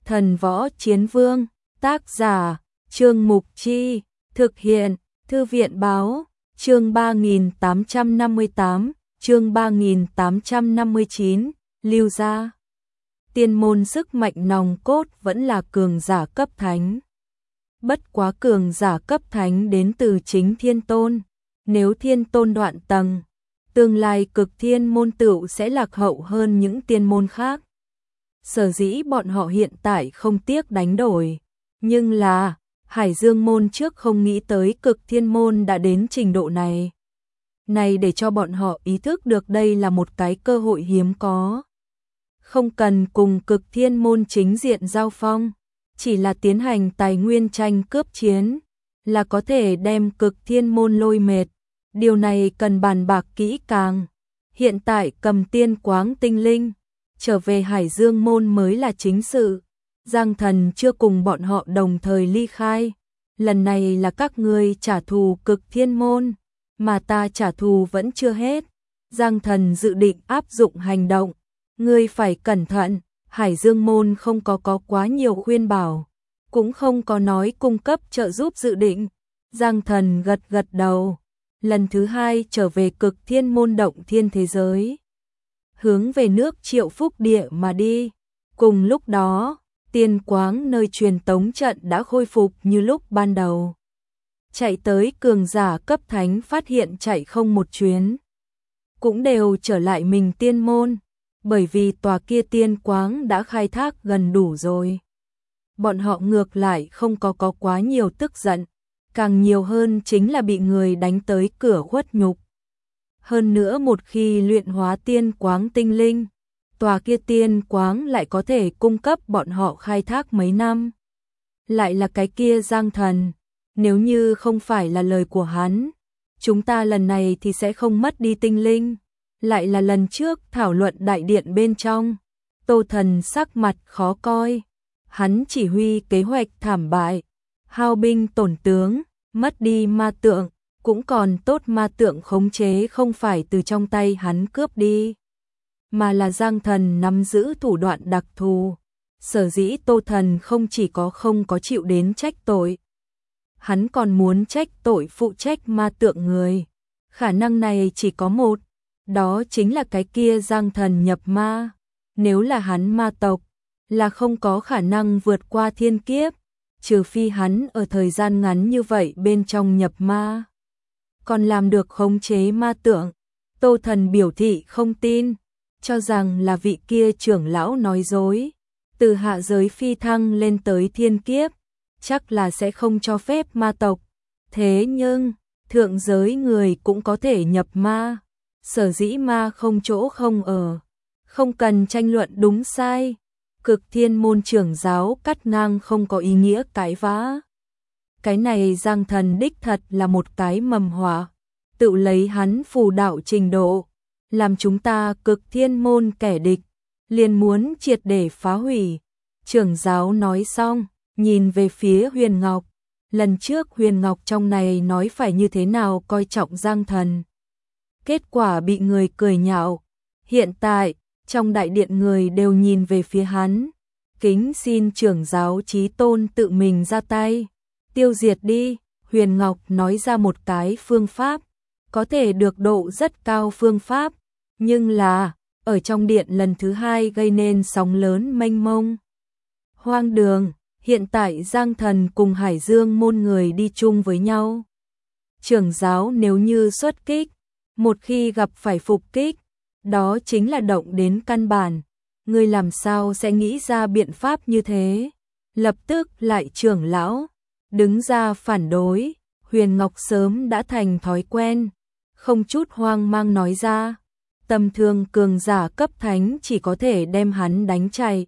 Thần Võ Chiến Vương, tác giả, Trương Mục Chi, thực hiện, Thư viện Báo, chương 3858, chương 3859, lưu ra. Tiên môn sức mạnh nòng cốt vẫn là cường giả cấp thánh. Bất quá cường giả cấp thánh đến từ chính Thiên Tôn, nếu Thiên Tôn đoạn tầng, tương lai Cực Thiên môn tựu sẽ lạc hậu hơn những tiên môn khác. Sở dĩ bọn họ hiện tại không tiếc đánh đổi, nhưng là Hải Dương môn trước không nghĩ tới Cực Thiên môn đã đến trình độ này. Này để cho bọn họ ý thức được đây là một cái cơ hội hiếm có. Không cần cùng Cực Thiên môn chính diện giao phong, chỉ là tiến hành tài nguyên tranh cướp chiến, là có thể đem Cực Thiên môn lôi mệt. Điều này cần bàn bạc kỹ càng. Hiện tại cầm tiên quáng tinh linh, trở về Hải Dương môn mới là chính sự. Giang Thần chưa cùng bọn họ đồng thời ly khai. Lần này là các ngươi trả thù Cực Thiên môn, mà ta trả thù vẫn chưa hết. Giang Thần dự định áp dụng hành động. Ngươi phải cẩn thận, Hải Dương môn không có quá nhiều khuyên bảo, cũng không có nói cung cấp trợ giúp dự định. Giang Thần gật gật đầu. Lần thứ hai trở về Cực Thiên môn động thiên thế giới, hướng về nước Triệu Phúc địa mà đi. Cùng lúc đó, tiên quáng nơi truyền tống trận đã khôi phục như lúc ban đầu. Chạy tới cường giả cấp thánh phát hiện chạy không một chuyến, cũng đều trở lại mình tiên môn, bởi vì tòa kia tiên quáng đã khai thác gần đủ rồi. Bọn họ ngược lại không có quá nhiều tức giận, càng nhiều hơn chính là bị người đánh tới cửa khuất nhục. Hơn nữa một khi luyện hóa tiên quáng tinh linh, tòa kia tiên quáng lại có thể cung cấp bọn họ khai thác mấy năm. Lại là cái kia Giang Thần, nếu như không phải là lời của hắn, chúng ta lần này thì sẽ không mất đi tinh linh. Lại là lần trước thảo luận đại điện bên trong, Tô Thần sắc mặt khó coi. Hắn chỉ huy kế hoạch thảm bại, hao binh tổn tướng, mất đi ma tượng, cũng còn tốt ma tượng khống chế không phải từ trong tay hắn cướp đi, mà là Giang Thần nắm giữ thủ đoạn đặc thù. Sở dĩ Tô Thần không chỉ không có chịu đến trách tội, hắn còn muốn trách tội phụ trách ma tượng người. Khả năng này chỉ có một, đó chính là cái kia Giang Thần nhập ma. Nếu là hắn ma tộc, là không có khả năng vượt qua thiên kiếp, trừ phi hắn ở thời gian ngắn như vậy bên trong nhập ma, còn làm được khống chế ma tượng. Tô Thần biểu thị không tin, cho rằng là vị kia trưởng lão nói dối. Từ hạ giới phi thăng lên tới thiên kiếp, chắc là sẽ không cho phép ma tộc. Thế nhưng, thượng giới người cũng có thể nhập ma. Sở dĩ ma không chỗ không ở, không cần tranh luận đúng sai. Cực Thiên môn trưởng giáo cắt ngang không có ý nghĩa cãi vã. Cái này Giang Thần đích thật là một cái mầm họa, tự lấy hắn phù đạo trình độ, làm chúng ta Cực Thiên môn kẻ địch, liền muốn triệt để phá hủy. Trưởng giáo nói xong, nhìn về phía Huyền Ngọc. Lần trước Huyền Ngọc trong này nói phải như thế nào coi trọng Giang Thần, kết quả bị người cười nhạo. Hiện tại, trong đại điện người đều nhìn về phía hắn, kính xin trưởng giáo chí tôn tự mình ra tay, tiêu diệt đi. Huyền Ngọc nói ra một cái phương pháp, có thể được độ rất cao phương pháp, nhưng là, ở trong điện lần thứ hai gây nên sóng lớn mênh mông. Hoang đường, hiện tại Giang Thần cùng Hải Dương môn người đi chung với nhau. Trưởng giáo nếu như xuất kích, một khi gặp phải phục kích, đó chính là động đến căn bản. Ngươi làm sao sẽ nghĩ ra biện pháp như thế? Lập tức lại trưởng lão đứng ra phản đối. Huyền Ngọc sớm đã thành thói quen, không chút hoang mang nói ra. Tầm thường cường giả cấp thánh chỉ có thể đem hắn đánh chạy,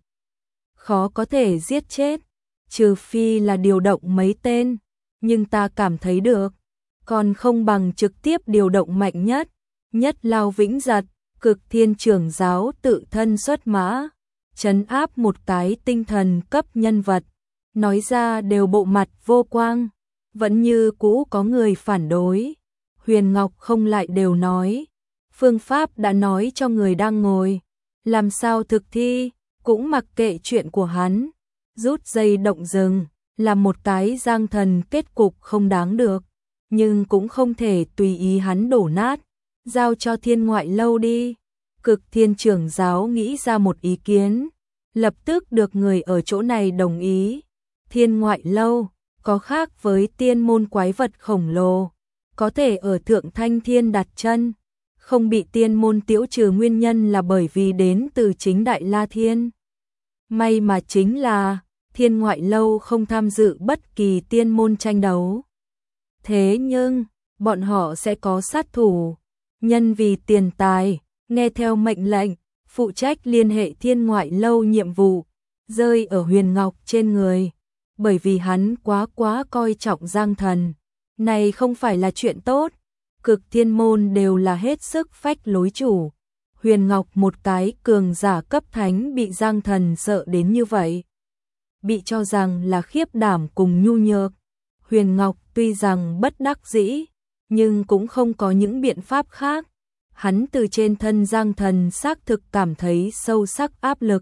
khó có thể giết chết, trừ phi là điều động mấy tên. Nhưng ta cảm thấy được, còn không bằng trực tiếp điều động mạnh nhất, Nhất Lao Vĩnh Giật. Cực Thiên trưởng giáo tự thân xuất mã, trấn áp một cái tinh thần cấp nhân vật, nói ra đều bộ mặt vô quang, vẫn như cũ có người phản đối. Huyền Ngọc không lại đều nói, phương pháp đã nói cho người đang ngồi, làm sao thực thi, cũng mặc kệ chuyện của hắn. rút dây động rừng, là một cái Giang Thần kết cục không đáng được, nhưng cũng không thể tùy ý hắn đổ nát, giao cho Thiên Ngoại Lâu đi. Cực Thiên trưởng giáo nghĩ ra một ý kiến, lập tức được người ở chỗ này đồng ý. Thiên Ngoại Lâu có khác với tiên môn quái vật khổng lồ, có thể ở Thượng Thanh Thiên đặt chân, không bị tiên môn tiễu trừ nguyên nhân là bởi vì đến từ chính Đại La Thiên. May mà chính là Thiên Ngoại Lâu không tham dự bất kỳ tiên môn tranh đấu. Thế nhưng, bọn họ sẽ có sát thủ, nhân vì tiền tài, nghe theo mệnh lệnh, phụ trách liên hệ Thiên Ngoại Lâu nhiệm vụ, rơi ở Huyền Ngọc trên người, bởi vì hắn quá coi trọng Giang Thần. Này không phải là chuyện tốt, Cực Thiên môn đều là hết sức phách lối chủ. Huyền Ngọc một cái cường giả cấp thánh bị Giang Thần sợ đến như vậy, bị cho rằng là khiếp đảm cùng nhu nhược. Huyền Ngọc tuy rằng bất đắc dĩ, nhưng cũng không có những biện pháp khác. Hắn từ trên thân Giang Thần xác thực cảm thấy sâu sắc áp lực.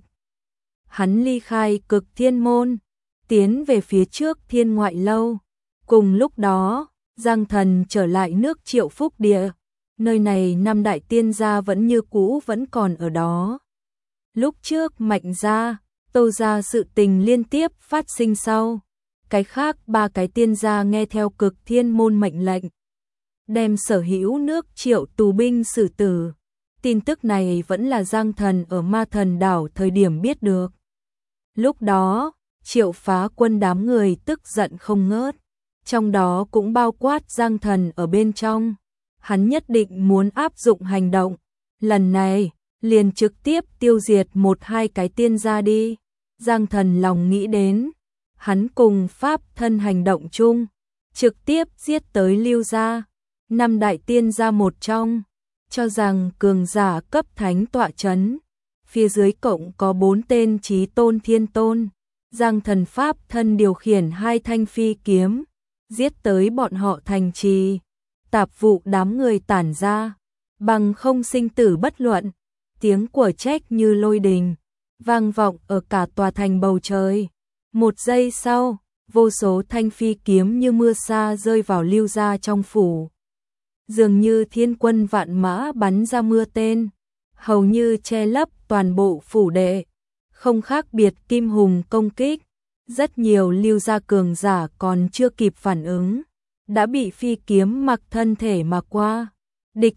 Hắn ly khai Cực Thiên môn, tiến về phía trước Thiên Ngoại Lâu. Cùng lúc đó, Giang Thần trở lại nước Triệu Phúc Địa. Nơi này năm đại tiên gia vẫn như cũ vẫn còn ở đó. Lúc trước Mạnh gia, Tô gia sự tình liên tiếp phát sinh sau. Cái khác ba cái tiên gia nghe theo Cực Thiên môn mệnh lệnh, đem sở hữu nước Triệu tù binh xử tử. Tin tức này vẫn là Giang Thần ở Ma Thần đảo thời điểm biết được. Lúc đó, Triệu Phá Quân đám người tức giận không ngớt, trong đó cũng bao quát Giang Thần ở bên trong. Hắn nhất định muốn áp dụng hành động, lần này liền trực tiếp tiêu diệt một hai cái tiên gia đi. Giang Thần lòng nghĩ đến, hắn cùng Pháp thân hành động chung, trực tiếp giết tới Lưu gia, năm đại tiên gia một trong, cho rằng cường giả cấp thánh tọa chấn, phía dưới cộng có 4 tên chí tôn thiên tôn. Giang Thần Pháp thân điều khiển 2 thanh phi kiếm, giết tới bọn họ thành trì. Tạp vụ đám người tản ra, bằng không sinh tử bất luận. Tiếng của trách như lôi đình, vang vọng ở cả tòa thành bầu trời. Một giây sau, vô số thanh phi kiếm như mưa sa rơi vào Lưu gia trong phủ. Dường như thiên quân vạn mã bắn ra mưa tên, hầu như che lấp toàn bộ phủ đệ, không khác biệt Kim Hùng công kích. Rất nhiều Lưu gia cường giả còn chưa kịp phản ứng, đã bị phi kiếm mặc thân thể mà qua. Địch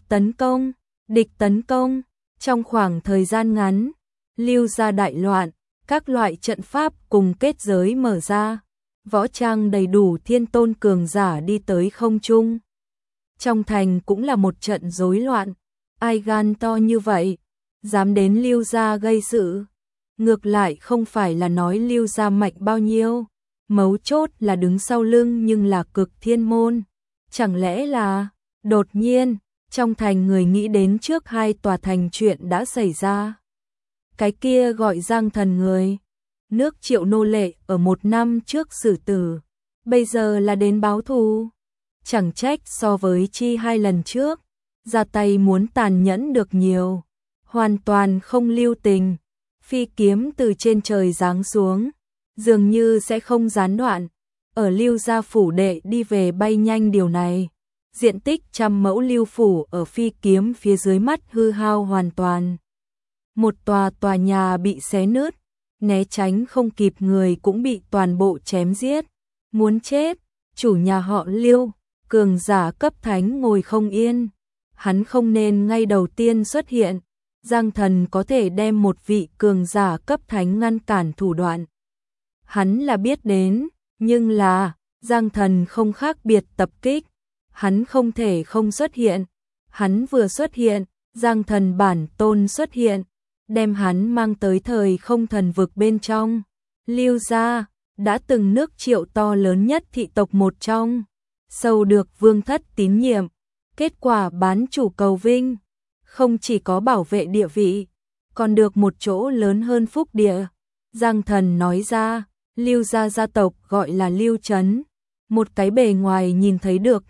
tấn công, trong khoảng thời gian ngắn, Lưu gia đại loạn, các loại trận pháp cùng kết giới mở ra, võ trang đầy đủ thiên tôn cường giả đi tới không trung. Trong thành cũng là một trận rối loạn, ai gan to như vậy, dám đến Lưu gia gây sự. Ngược lại không phải là nói Lưu gia mạnh bao nhiêu, mấu chốt là đứng sau lưng nhưng là Cực Thiên môn. Chẳng lẽ là, đột nhiên, trong thành người nghĩ đến trước 2 tòa thành chuyện đã xảy ra. Cái kia gọi Giang Thần người, nước Triệu nô lệ ở 1 năm trước xử tử, bây giờ là đến báo thù. Chẳng trách so với chi 2 lần trước, ra tay muốn tàn nhẫn được nhiều, hoàn toàn không lưu tình. Phi kiếm từ trên trời giáng xuống, dường như sẽ không gián đoạn, ở Lưu gia phủ đệ đi về bay nhanh. Điều này, diện tích 100 mẫu Lưu phủ ở phi kiếm phía dưới mắt hư hao hoàn toàn. Một tòa nhà bị xé nứt, né tránh không kịp người cũng bị toàn bộ chém giết. Muốn chết, chủ nhà họ Lưu, cường giả cấp thánh ngồi không yên, hắn không nên ngay đầu tiên xuất hiện. Giang Thần có thể đem một vị cường giả cấp thánh ngăn cản thủ đoạn, hắn là biết đến, nhưng là Giang Thần không khác biệt tập kích, hắn không thể không xuất hiện. Hắn vừa xuất hiện, Giang Thần bản tôn xuất hiện, đem hắn mang tới thời không thần vực bên trong. Lưu gia đã từng nước Triệu to lớn nhất thị tộc một trong, sâu được vương thất tín nhiệm, kết quả bán chủ cầu vinh, không chỉ có bảo vệ địa vị, còn được một chỗ lớn hơn phúc địa. Giang Thần nói ra, Lưu gia gia tộc gọi là Lưu Trấn, một cái bề ngoài nhìn thấy được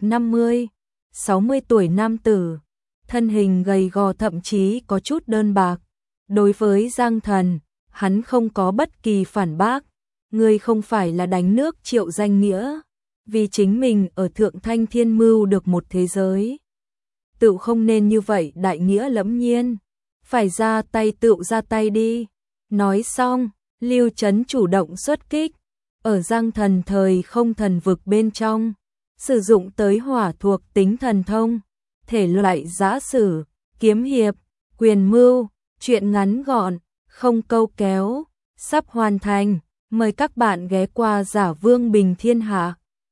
50-60 tuổi nam tử, thân hình gầy gò thậm chí có chút đơn bạc. Đối với Giang Thần, hắn không có bất kỳ phản bác, Ngươi không phải là đánh nước Triệu danh nghĩa, vì chính mình ở Thượng Thanh Thiên mưu được một thế giới. Tự không nên như vậy đại nghĩa lẫm nhiên, phải ra tay tự ra tay đi. Nói xong, Lưu Chấn chủ động xuất kích, ở Giang Thần thời không thần vực bên trong, sử dụng tới hỏa thuộc tính thần thông, thể loại giã sử, kiếm hiệp, quyền mưu, truyện ngắn gọn, không câu kéo, sắp hoàn thành. Mời các bạn ghé qua Giả Vương Bình Thiên Hạ.